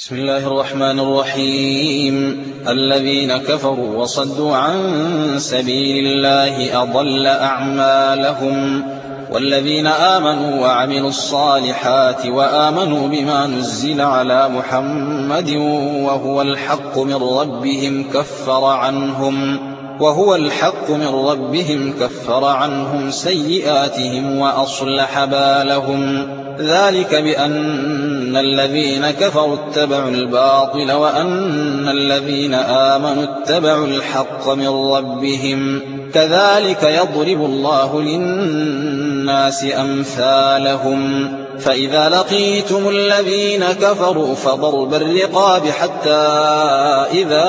بسم الله الرحمن الرحيم. الذين كفروا وصدوا عن سبيل الله أضل أعمالهم، والذين آمنوا وعملوا الصالحات وآمنوا بما نزل على محمد وهو الحق من ربهم كفر عنهم سيئاتهم وأصلح بالهم. ذلك بأن الذين كفروا اتبعوا الباطل وأن الذين آمنوا اتبعوا الحق من ربهم. كذلك يضرب الله للناس أمثالهم. فإذا لقيتم الذين كفروا فضرب الرقاب حتى إذا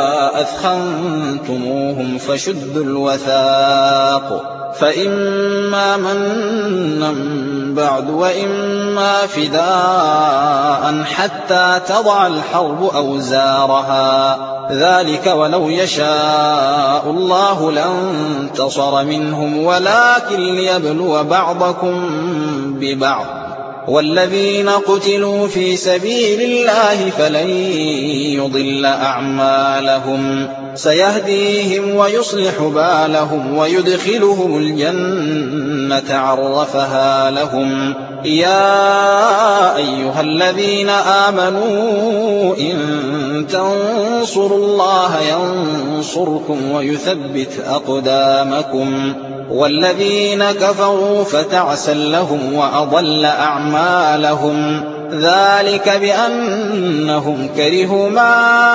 أثخنتموهم فشدوا الوثاق، فإما منا بعد وإما فداء حتى تضع الحرب أوزارها. ذلك ولو يشاء الله لانتصر منهم ولكن ليبلو بعضكم ببعض. والذين قتلوا في سبيل الله فلن يضل أعمالهم، سيهديهم ويصلح بالهم ويدخلهم الجنة عرفها لهم. يا أيها الذين آمنوا إن تنصروا الله ينصركم ويثبت أقدامكم. والذين كفروا فتعسا لهم وأضل أعمالهم. ذلك بأنهم كرهوا ما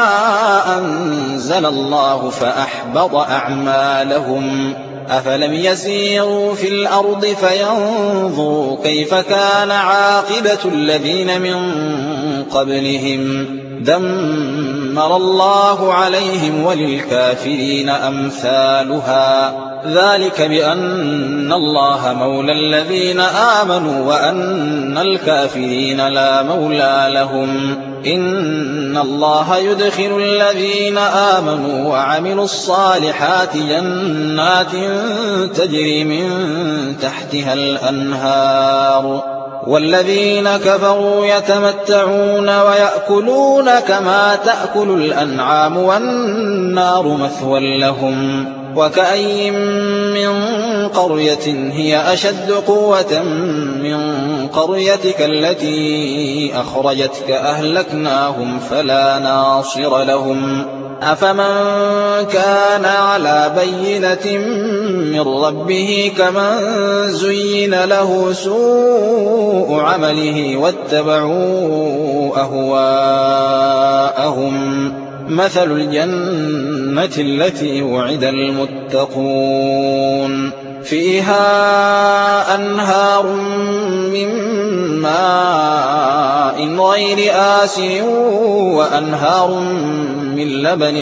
أنزل الله فأحبط أعمالهم. أفلم يسيروا في الأرض فينظروا كيف كان عاقبة الذين من قبلهم، دمر الله عليهم وللكافرين أمثالها. ذلك بأن الله مولى الذين آمنوا وأن الكافرين لا مولى لهم. إن الله يدخل الذين آمنوا وعملوا الصالحات جنات تجري من تحتها الأنهار، والذين كفروا يتمتعون ويأكلون كما تأكل الأنعام والنار مثوى لهم. وكأي من قرية هي أشد قوة من قريتك التي أخرجتك أهلكناهم فلا ناصر لهم. أفمن كان على بينة من ربه كمن زين له سوء عمله واتبعوا أهواءهم. مثل الجنة التي وعد المتقون فيها أنهار من ماء غير آسن وأنهار من لبن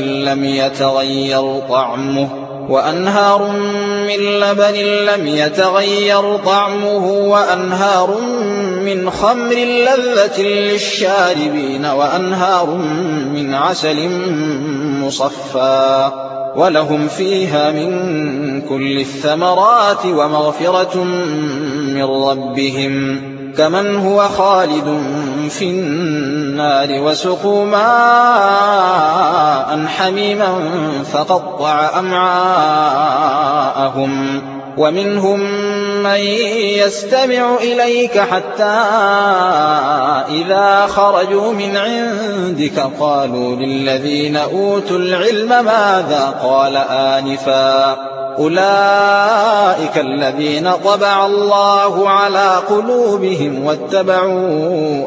لم يتغير طعمه وأنهار من خمر لذة للشاربين وأنهار من عسل مصفى، ولهم فيها من كل الثمرات ومغفرة من ربهم، كمن هو خالد في النار وسقوا ماء حميما فقطع أمعاءهم. ومنهم من يستمع إليك حتى إذا خرجوا من عندك قالوا للذين أوتوا العلم ماذا قال آنفا، أولئك الذين طبع الله على قلوبهم واتبعوا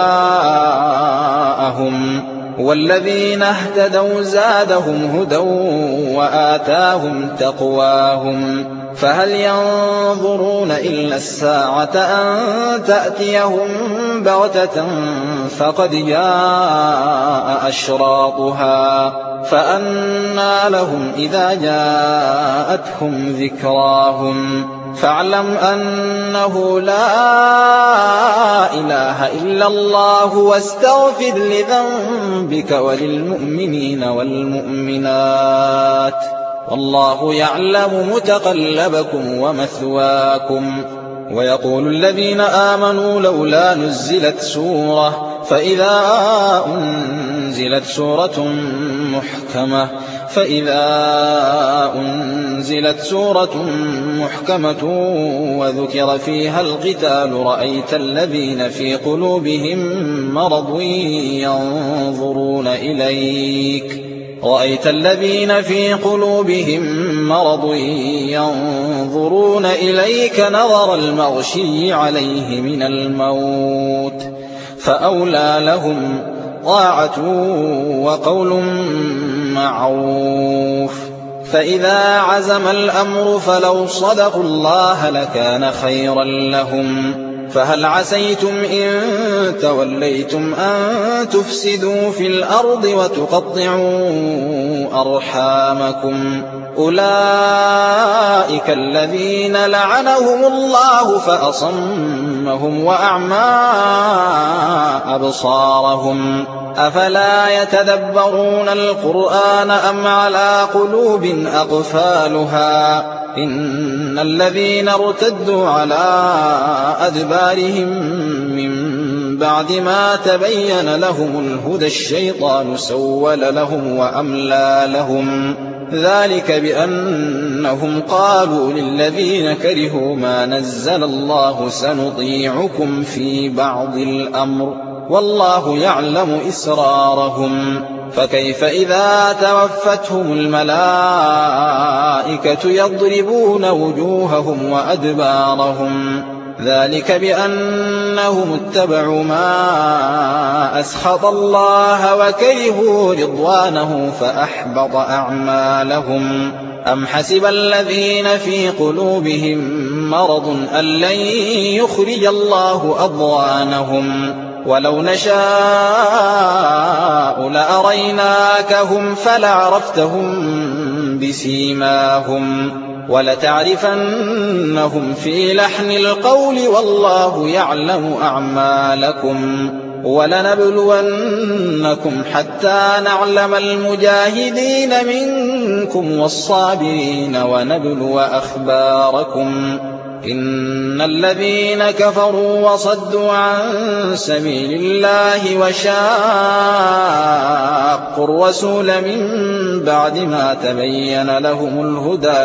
أهواءهم. والذين اهتدوا زادهم هدى وآتاهم تقواهم. فهل ينظرون إلا الساعة أن تأتيهم بغتة فقد جاء أشراطها، فأنى لهم إذا جاءتهم ذكراهم. فاعلم أنه لا إله إلا الله واستغفر لذنبك وللمؤمنين والمؤمنات، والله يعلم متقلبكم ومثواكم. ويقول الذين آمنوا لولا نزلت سورة فإذا أنزلت سورة محكمة وذكر فيها القتال رأيت الذين في قلوبهم مرض ينظرون إليك نظر المغشي عليه من الموت فأولى لهم طاعة وقول معروف. فإذا عزم الأمر فلو صدقوا الله لكان خيرا لهم. فهل عسيتم إن توليتم أن تفسدوا في الأرض وتقطعوا أرحامكم؟ أولئك الذين لعنهم الله فأصمهم وأعمى أبصارهم. أفلا يتدبرون القرآن أم على قلوب أقفالها؟ إن الذين ارتدوا على أدبارهم من بعد ما تبين لهم الهدى الشيطان سول لهم وأملى لهم. ذلك بأنهم قالوا للذين كرهوا ما نزل الله سنطيعكم في بعض الأمر والله يعلم إسرارهم. فكيف إذا توفتهم الملائكة يضربون وجوههم وأدبارهم؟ ذلك بأنهم اتبعوا ما أسخط الله وكرهوا رضوانه فأحبط أعمالهم. أم حسب الذين في قلوبهم مرض أن لن يخرج الله أضغانهم؟ ولو نشاء لأريناكهم فلعرفتهم بسيماهم ولتعرفنهم في لحن القول والله يعلم أعمالكم. ولنبلونكم حتى نعلم المجاهدين منكم والصابرين ونبلو أخباركم. إن الذين كفروا وصدوا عن سبيل الله وشاقوا الرسول من بعد ما تبين لهم الهدى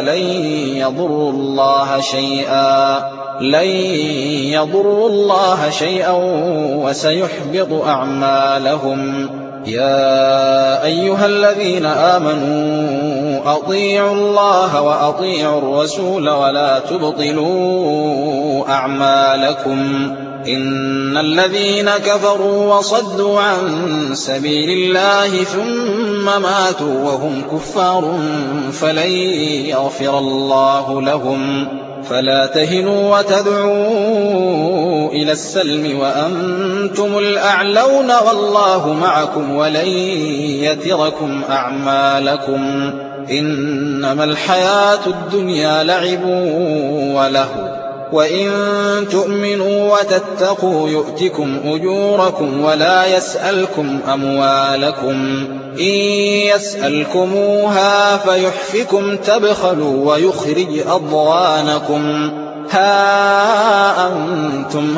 لن يضروا الله شيئا وسيحبط أعمالهم. يا أيها الذين آمنوا أطيعوا الله وأطيعوا الرسول ولا تبطلوا أعمالكم. إن الذين كفروا وصدوا عن سبيل الله ثم ماتوا وهم كفار فلن يغفر الله لهم. فلا تهنوا وتدعوا إلى السلم وأنتم الأعلون والله معكم ولن يتركم أعمالكم. إنما الحياة الدنيا لعب ولهو وإن تؤمنوا وتتقوا يؤتكم أجوركم ولا يسألكم أموالكم. إن يسألكموها فيحفكم تبخلوا ويخرج أضغانكم. ها أنتم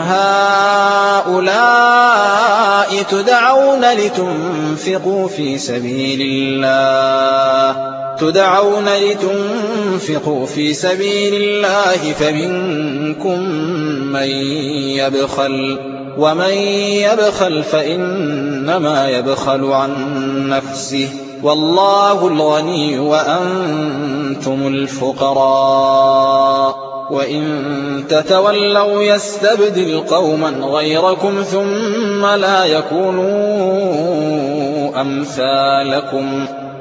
هؤلاء تدعون لتنفقوا في سبيل الله فمنكم من يبخل ومن يبخل فإنما يبخل عن نفسه والله الغني وأنتم الفقراء. وإن تتولوا يستبدل قوما غيركم ثم لا يكونوا أمثالكم